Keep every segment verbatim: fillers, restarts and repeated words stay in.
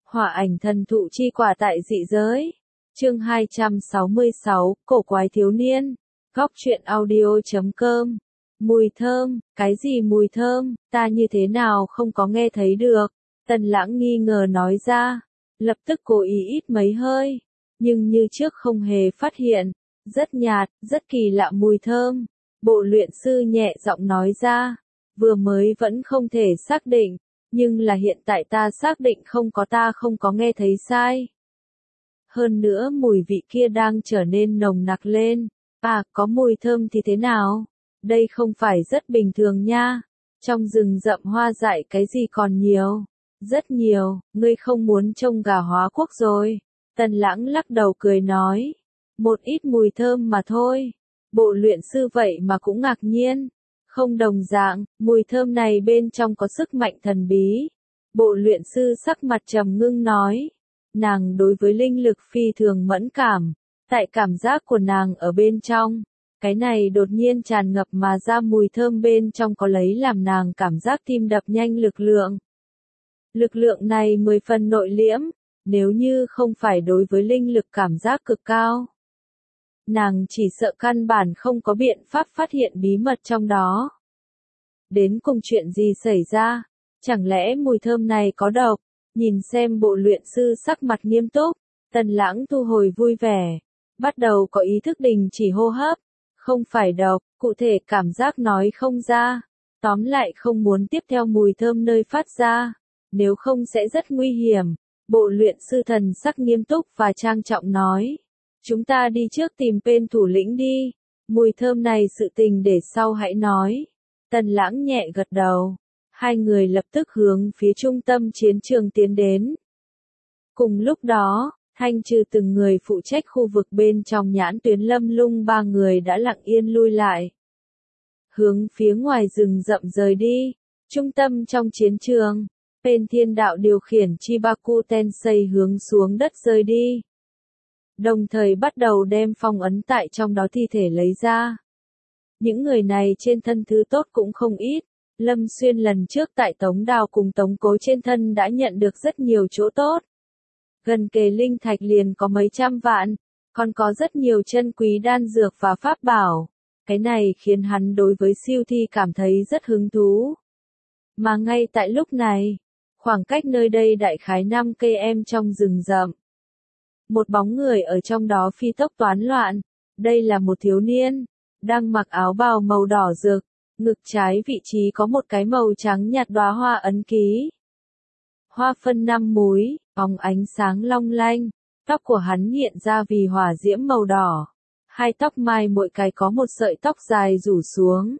Hỏa ảnh thần thụ chi quả tại dị giới. Chương hai trăm sáu mươi sáu, cổ quái thiếu niên. Góc truyện audio chấm com. Mùi thơm, cái gì mùi thơm, ta như thế nào không có nghe thấy được. Tần Lãng nghi ngờ nói ra, lập tức cố ý ít mấy hơi, nhưng như trước không hề phát hiện, rất nhạt, rất kỳ lạ mùi thơm. Bộ luyện sư nhẹ giọng nói ra, vừa mới vẫn không thể xác định, nhưng là hiện tại ta xác định không có ta không có nghe thấy sai. Hơn nữa mùi vị kia đang trở nên nồng nặc lên. À, có mùi thơm thì thế nào? Đây không phải rất bình thường nha. Trong rừng rậm hoa dại cái gì còn nhiều? Rất nhiều, ngươi không muốn trông gà hóa quốc rồi. Tần Lãng lắc đầu cười nói. Một ít mùi thơm mà thôi. Bộ luyện sư vậy mà cũng ngạc nhiên. Không đồng dạng, mùi thơm này bên trong có sức mạnh thần bí. Bộ luyện sư sắc mặt trầm ngưng nói. Nàng đối với linh lực phi thường mẫn cảm. Tại cảm giác của nàng ở bên trong, cái này đột nhiên tràn ngập mà ra mùi thơm bên trong có lấy làm nàng cảm giác tim đập nhanh lực lượng. Lực lượng này mười phần nội liễm, nếu như không phải đối với linh lực cảm giác cực cao. Nàng chỉ sợ căn bản không có biện pháp phát hiện bí mật trong đó. Đến cùng chuyện gì xảy ra? Chẳng lẽ mùi thơm này có độc? Nhìn xem bộ luyện sư sắc mặt nghiêm túc, Tần Lãng thu hồi vui vẻ. Bắt đầu có ý thức đình chỉ hô hấp. Không phải độc, cụ thể cảm giác nói không ra. Tóm lại không muốn tiếp theo mùi thơm nơi phát ra. Nếu không sẽ rất nguy hiểm. Bộ luyện sư thần sắc nghiêm túc và trang trọng nói. Chúng ta đi trước tìm tên thủ lĩnh đi. Mùi thơm này sự tình để sau hãy nói. Tần Lãng nhẹ gật đầu. Hai người lập tức hướng phía trung tâm chiến trường tiến đến. Cùng lúc đó, thanh trừ từng người phụ trách khu vực bên trong Nhãn Tuyến Lâm Lung ba người đã lặng yên lui lại. Hướng phía ngoài rừng rậm rời đi. Trung tâm trong chiến trường, Bên Thiên Đạo điều khiển Chibaku Tensei hướng xuống đất rơi đi. Đồng thời bắt đầu đem phong ấn tại trong đó thi thể lấy ra. Những người này trên thân thứ tốt cũng không ít. Lâm Xuyên lần trước tại Tống Đào cùng Tống Cố trên thân đã nhận được rất nhiều chỗ tốt. Gần kề linh thạch liền có mấy trăm vạn, còn có rất nhiều chân quý đan dược và pháp bảo. Cái này khiến hắn đối với siêu thi cảm thấy rất hứng thú. Mà ngay tại lúc này, khoảng cách nơi đây đại khái năm cây em trong rừng rậm. Một bóng người ở trong đó phi tốc toán loạn. Đây là một thiếu niên, đang mặc áo bào màu đỏ rực. Ngực trái vị trí có một cái màu trắng nhạt đóa hoa ấn ký. Hoa phân năm múi, bóng ánh sáng long lanh. Tóc của hắn hiện ra vì hỏa diễm màu đỏ. Hai tóc mai mỗi cái có một sợi tóc dài rủ xuống.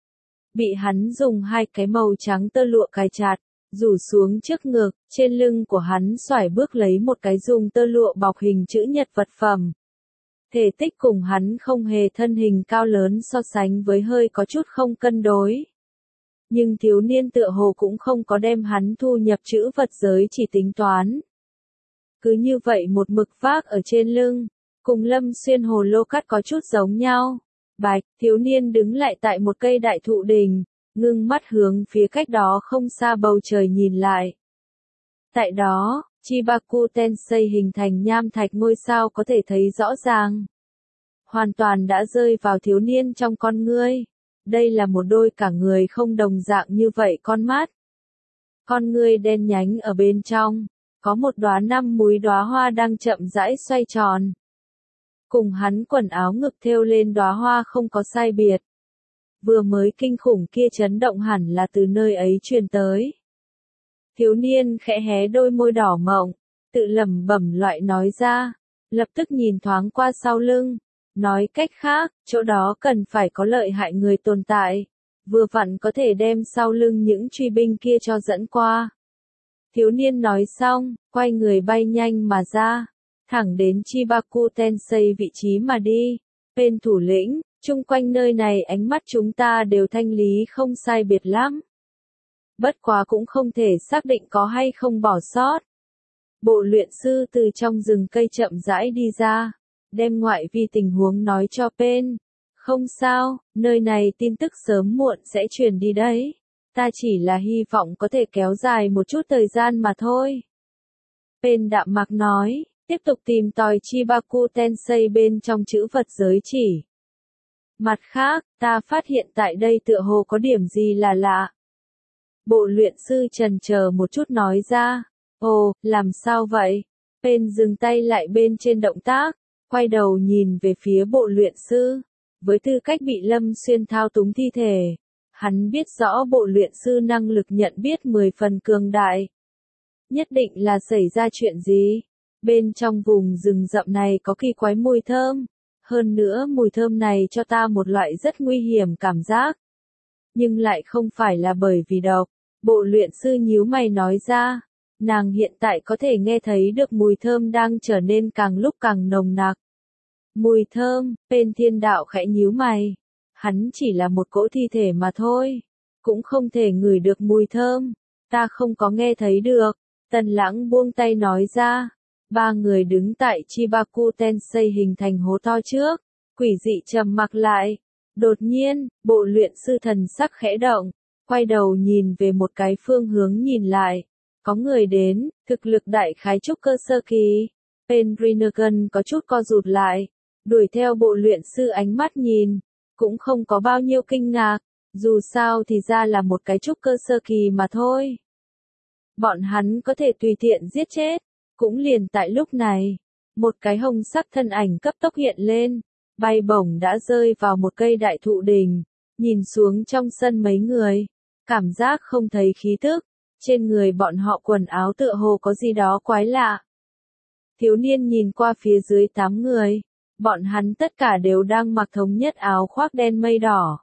Bị hắn dùng hai cái màu trắng tơ lụa cài chặt, rủ xuống trước ngực. Trên lưng của hắn xoải bước lấy một cái dùng tơ lụa bọc hình chữ nhật vật phẩm. Thể tích cùng hắn không hề thân hình cao lớn so sánh với hơi có chút không cân đối. Nhưng thiếu niên tựa hồ cũng không có đem hắn thu nhập chữ vật giới chỉ tính toán. Cứ như vậy một mực vác ở trên lưng, cùng Lâm Xuyên hồ lô cắt có chút giống nhau. Bạch, thiếu niên đứng lại tại một cây đại thụ đình, ngưng mắt hướng phía cách đó không xa bầu trời nhìn lại. Tại đó, Chibaku Tensei hình thành nham thạch ngôi sao có thể thấy rõ ràng. Hoàn toàn đã rơi vào thiếu niên trong con ngươi. Đây là một đôi cả người không đồng dạng như vậy con mắt. Con ngươi đen nhánh ở bên trong, có một đóa năm múi đóa hoa đang chậm rãi xoay tròn. Cùng hắn quần áo ngực thêu lên đóa hoa không có sai biệt. Vừa mới kinh khủng kia chấn động hẳn là từ nơi ấy truyền tới. Thiếu niên khẽ hé đôi môi đỏ mọng, tự lẩm bẩm loại nói ra, lập tức nhìn thoáng qua sau lưng, nói cách khác, chỗ đó cần phải có lợi hại người tồn tại, vừa vặn có thể đem sau lưng những truy binh kia cho dẫn qua. Thiếu niên nói xong, quay người bay nhanh mà ra, thẳng đến Chibaku Tensei vị trí mà đi. Bên thủ lĩnh, chung quanh nơi này ánh mắt chúng ta đều thanh lý không sai biệt lắm. Bất quá cũng không thể xác định có hay không bỏ sót. Bộ luyện sư từ trong rừng cây chậm rãi đi ra, đem ngoại vi tình huống nói cho Pen. Không sao, nơi này tin tức sớm muộn sẽ truyền đi đấy. Ta chỉ là hy vọng có thể kéo dài một chút thời gian mà thôi. Pen đạm mạc nói, tiếp tục tìm tòi Chibaku Tensei bên trong chữ vật giới chỉ. Mặt khác, ta phát hiện tại đây tựa hồ có điểm gì là lạ. Bộ luyện sư chần chờ một chút nói ra, ồ, làm sao vậy? Pen dừng tay lại bên trên động tác, quay đầu nhìn về phía bộ luyện sư. Với tư cách bị Lâm Xuyên thao túng thi thể, hắn biết rõ bộ luyện sư năng lực nhận biết mười phần cường đại. Nhất định là xảy ra chuyện gì? Bên trong vùng rừng rậm này có kỳ quái mùi thơm. Hơn nữa mùi thơm này cho ta một loại rất nguy hiểm cảm giác. Nhưng lại không phải là bởi vì độc. Bộ luyện sư nhíu mày nói ra. Nàng hiện tại có thể nghe thấy được mùi thơm đang trở nên càng lúc càng nồng nặc. Mùi thơm, Pen Thiên Đạo khẽ nhíu mày. Hắn chỉ là một cỗ thi thể mà thôi. Cũng không thể ngửi được mùi thơm. Ta không có nghe thấy được. Tần Lãng buông tay nói ra. Ba người đứng tại Chibaku Tensei hình thành hố to trước. Quỷ dị trầm mặc lại. Đột nhiên, bộ luyện sư thần sắc khẽ động. Quay đầu nhìn về một cái phương hướng nhìn lại. Có người đến, thực lực đại khái trúc cơ sơ kỳ. Pen Rinnegan có chút co rụt lại. Đuổi theo bộ luyện sư ánh mắt nhìn. Cũng không có bao nhiêu kinh ngạc. Dù sao thì ra là một cái trúc cơ sơ kỳ mà thôi. Bọn hắn có thể tùy tiện giết chết. Cũng liền tại lúc này. Một cái hồng sắc thân ảnh cấp tốc hiện lên. Bay bổng đã rơi vào một cây đại thụ đình. Nhìn xuống trong sân mấy người. Cảm giác không thấy khí tức. Trên người bọn họ quần áo tựa hồ có gì đó quái lạ. Thiếu niên nhìn qua phía dưới tám người. Bọn hắn tất cả đều đang mặc thống nhất áo khoác đen mây đỏ.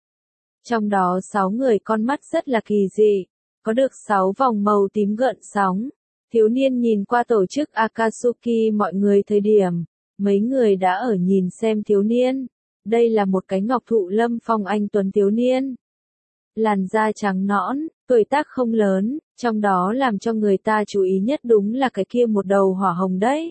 Trong đó sáu người con mắt rất là kỳ dị. Có được sáu vòng màu tím gợn sóng. Thiếu niên nhìn qua tổ chức Akatsuki mọi người thời điểm. Mấy người đã ở nhìn xem thiếu niên. Đây là một cái ngọc thụ lâm phong anh tuấn thiếu niên. Làn da trắng nõn, tuổi tác không lớn, trong đó làm cho người ta chú ý nhất đúng là cái kia một đầu hỏa hồng đấy.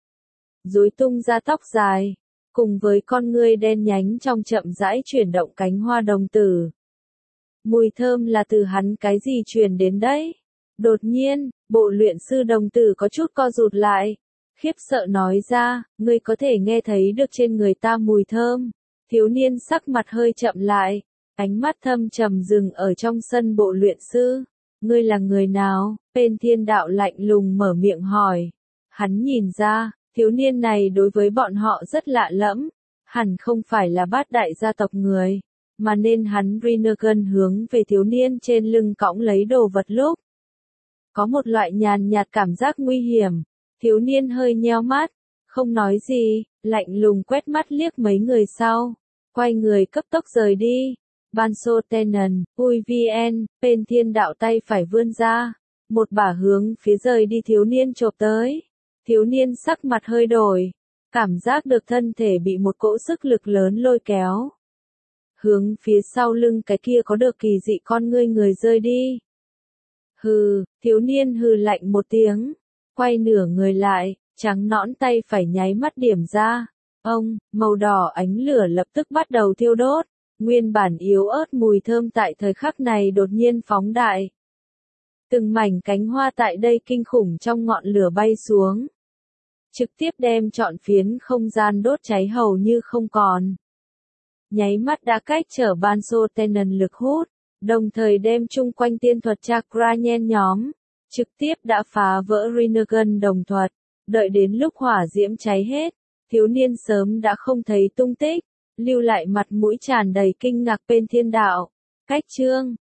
Rối tung ra tóc dài, cùng với con ngươi đen nhánh trong chậm rãi chuyển động cánh hoa đồng tử. Mùi thơm là từ hắn cái gì truyền đến đấy? Đột nhiên, bộ luyện sư đồng tử có chút co rụt lại. Khiếp sợ nói ra, ngươi có thể nghe thấy được trên người ta mùi thơm. Thiếu niên sắc mặt hơi chậm lại. Ánh mắt thâm trầm dừng ở trong sân bộ luyện sư. Ngươi là người nào? Pen Thiên Đạo lạnh lùng mở miệng hỏi. Hắn nhìn ra, thiếu niên này đối với bọn họ rất lạ lẫm. Hẳn không phải là bát đại gia tộc người. Mà nên hắn Rinnegan hướng về thiếu niên trên lưng cõng lấy đồ vật lúc. Có một loại nhàn nhạt cảm giác nguy hiểm. Thiếu niên hơi nheo mắt. Không nói gì, lạnh lùng quét mắt liếc mấy người sau. Quay người cấp tốc rời đi. Banso Tenon, ui vn, Pen Thiên Đạo tay phải vươn ra. Một bả hướng phía rời đi thiếu niên chộp tới. Thiếu niên sắc mặt hơi đổi. Cảm giác được thân thể bị một cỗ sức lực lớn lôi kéo. Hướng phía sau lưng cái kia có được kỳ dị con ngươi người rơi đi. Hừ, thiếu niên hừ lạnh một tiếng. Quay nửa người lại, trắng nõn tay phải nháy mắt điểm ra. Ông, màu đỏ ánh lửa lập tức bắt đầu thiêu đốt. Nguyên bản yếu ớt mùi thơm tại thời khắc này đột nhiên phóng đại. Từng mảnh cánh hoa tại đây kinh khủng trong ngọn lửa bay xuống. Trực tiếp đem trọn phiến không gian đốt cháy hầu như không còn. Nháy mắt đã cách trở Banso Tenon lực hút, đồng thời đem chung quanh tiên thuật chakra nhen nhóm. Trực tiếp đã phá vỡ Rinnegan đồng thuật. Đợi đến lúc hỏa diễm cháy hết, thiếu niên sớm đã không thấy tung tích. Lưu lại mặt mũi tràn đầy kinh ngạc Pen Thiên Đạo. Cách chương